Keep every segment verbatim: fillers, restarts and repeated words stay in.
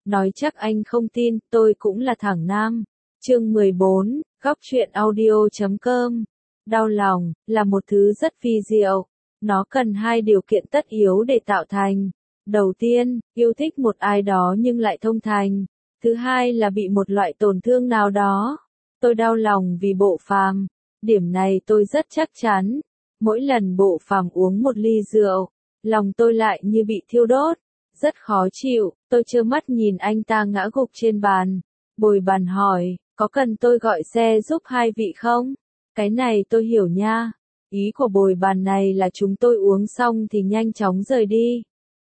nói chắc anh không tin, tôi cũng là thằng nam. Chương mười bốn, góc truyện audio chấm com. Đau lòng, là một thứ rất vi diệu. Nó cần hai điều kiện tất yếu để tạo thành. Đầu tiên, yêu thích một ai đó nhưng lại thông thành. Thứ hai là bị một loại tổn thương nào đó. Tôi đau lòng vì Bộ Phàm. Điểm này tôi rất chắc chắn. Mỗi lần Bộ Phàm uống một ly rượu, lòng tôi lại như bị thiêu đốt. Rất khó chịu, tôi trơ mắt nhìn anh ta ngã gục trên bàn. Bồi bàn hỏi, có cần tôi gọi xe giúp hai vị không? Cái này tôi hiểu nha. Ý của bồi bàn này là chúng tôi uống xong thì nhanh chóng rời đi.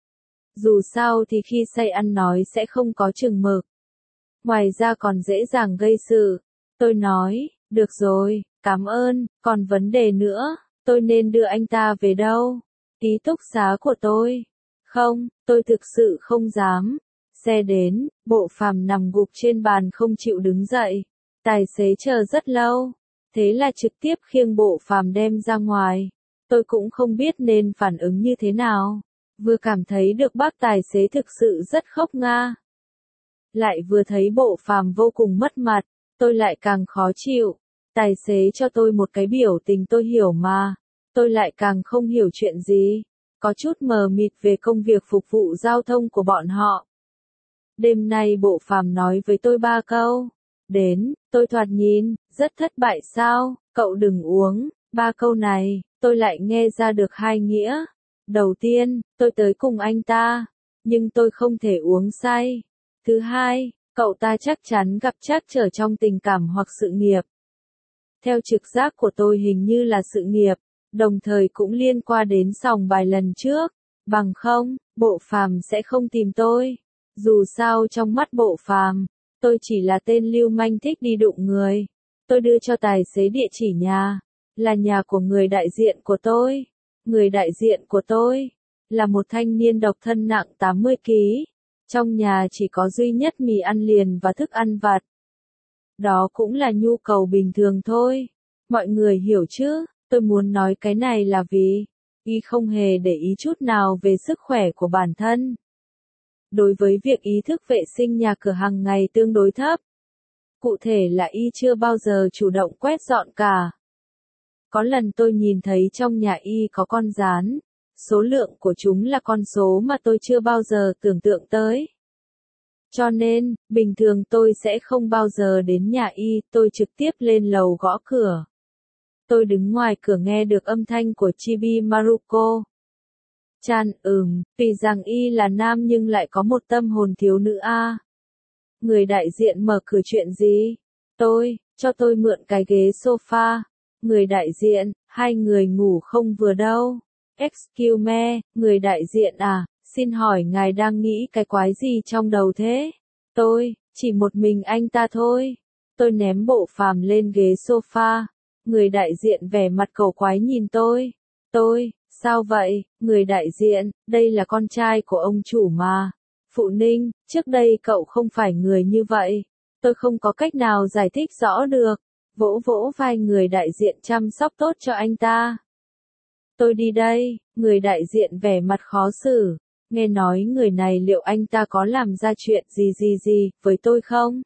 Dù sao thì khi say ăn nói sẽ không có chừng mực. Ngoài ra còn dễ dàng gây sự. Tôi nói, được rồi, cảm ơn, còn vấn đề nữa, tôi nên đưa anh ta về đâu? Ký túc xá của tôi. Không, tôi thực sự không dám. Xe đến, Bộ Phàm nằm gục trên bàn không chịu đứng dậy. Tài xế chờ rất lâu. Thế là trực tiếp khiêng Bộ Phàm đem ra ngoài. Tôi cũng không biết nên phản ứng như thế nào. Vừa cảm thấy được bác tài xế thực sự rất khóc nga. Lại vừa thấy Bộ Phàm vô cùng mất mặt. Tôi lại càng khó chịu. Tài xế cho tôi một cái biểu tình tôi hiểu mà. Tôi lại càng không hiểu chuyện gì. Có chút mờ mịt về công việc phục vụ giao thông của bọn họ. Đêm nay Bộ Phàm nói với tôi ba câu. Đến, tôi thoạt nhìn, rất thất bại sao, cậu đừng uống. Ba câu này, tôi lại nghe ra được hai nghĩa. Đầu tiên, tôi tới cùng anh ta, nhưng tôi không thể uống say. Thứ hai, cậu ta chắc chắn gặp trắc trở trong tình cảm hoặc sự nghiệp. Theo trực giác của tôi hình như là sự nghiệp, đồng thời cũng liên quan đến sòng bài lần trước. Bằng không, Bộ Phàm sẽ không tìm tôi. Dù sao trong mắt Bộ Phàm, tôi chỉ là tên lưu manh thích đi đụng người. Tôi đưa cho tài xế địa chỉ nhà, là nhà của người đại diện của tôi. Người đại diện của tôi là một thanh niên độc thân nặng tám mươi ki lô gam. Trong nhà chỉ có duy nhất mì ăn liền và thức ăn vặt. Đó cũng là nhu cầu bình thường thôi. Mọi người hiểu chứ? Tôi muốn nói cái này là vì y không hề để ý chút nào về sức khỏe của bản thân. Đối với việc ý thức vệ sinh nhà cửa hàng ngày tương đối thấp. Cụ thể là y chưa bao giờ chủ động quét dọn cả. Có lần tôi nhìn thấy trong nhà y có con gián. Số lượng của chúng là con số mà tôi chưa bao giờ tưởng tượng tới. Cho nên, bình thường tôi sẽ không bao giờ đến nhà y, tôi trực tiếp lên lầu gõ cửa. Tôi đứng ngoài cửa nghe được âm thanh của Chibi Maruko. Chan, ừm, vì rằng y là nam nhưng lại có một tâm hồn thiếu nữ a. Người đại diện mở cửa chuyện gì? Tôi, cho tôi mượn cái ghế sofa. Người đại diện, hai người ngủ không vừa đâu. Excuse me, người đại diện à, xin hỏi ngài đang nghĩ cái quái gì trong đầu thế? Tôi, chỉ một mình anh ta thôi. Tôi ném Bộ Phàm lên ghế sofa. Người đại diện vẻ mặt cầu quái nhìn tôi. Tôi, sao vậy? Người đại diện, đây là con trai của ông chủ mà. Phụ Ninh, trước đây cậu không phải người như vậy. Tôi không có cách nào giải thích rõ được. Vỗ vỗ vai người đại diện chăm sóc tốt cho anh ta. Tôi đi đây, người đại diện vẻ mặt khó xử. Nghe nói người này liệu anh ta có làm ra chuyện gì gì gì với tôi không?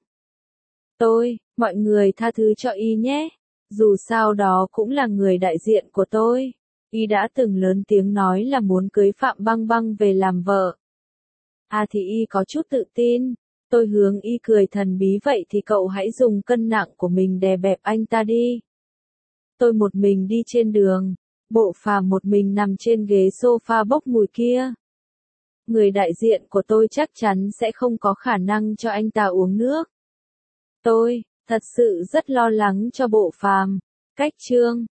Tôi, mọi người tha thứ cho y nhé. Dù sao đó cũng là người đại diện của tôi. Y đã từng lớn tiếng nói là muốn cưới Phạm Băng Băng về làm vợ. À thì y có chút tự tin. Tôi hướng y cười thần bí vậy thì cậu hãy dùng cân nặng của mình đè bẹp anh ta đi. Tôi một mình đi trên đường. Bộ Phàm một mình nằm trên ghế sofa bốc mùi kia. Người đại diện của tôi chắc chắn sẽ không có khả năng cho anh ta uống nước. Tôi, thật sự rất lo lắng cho Bộ Phàm. Cách chương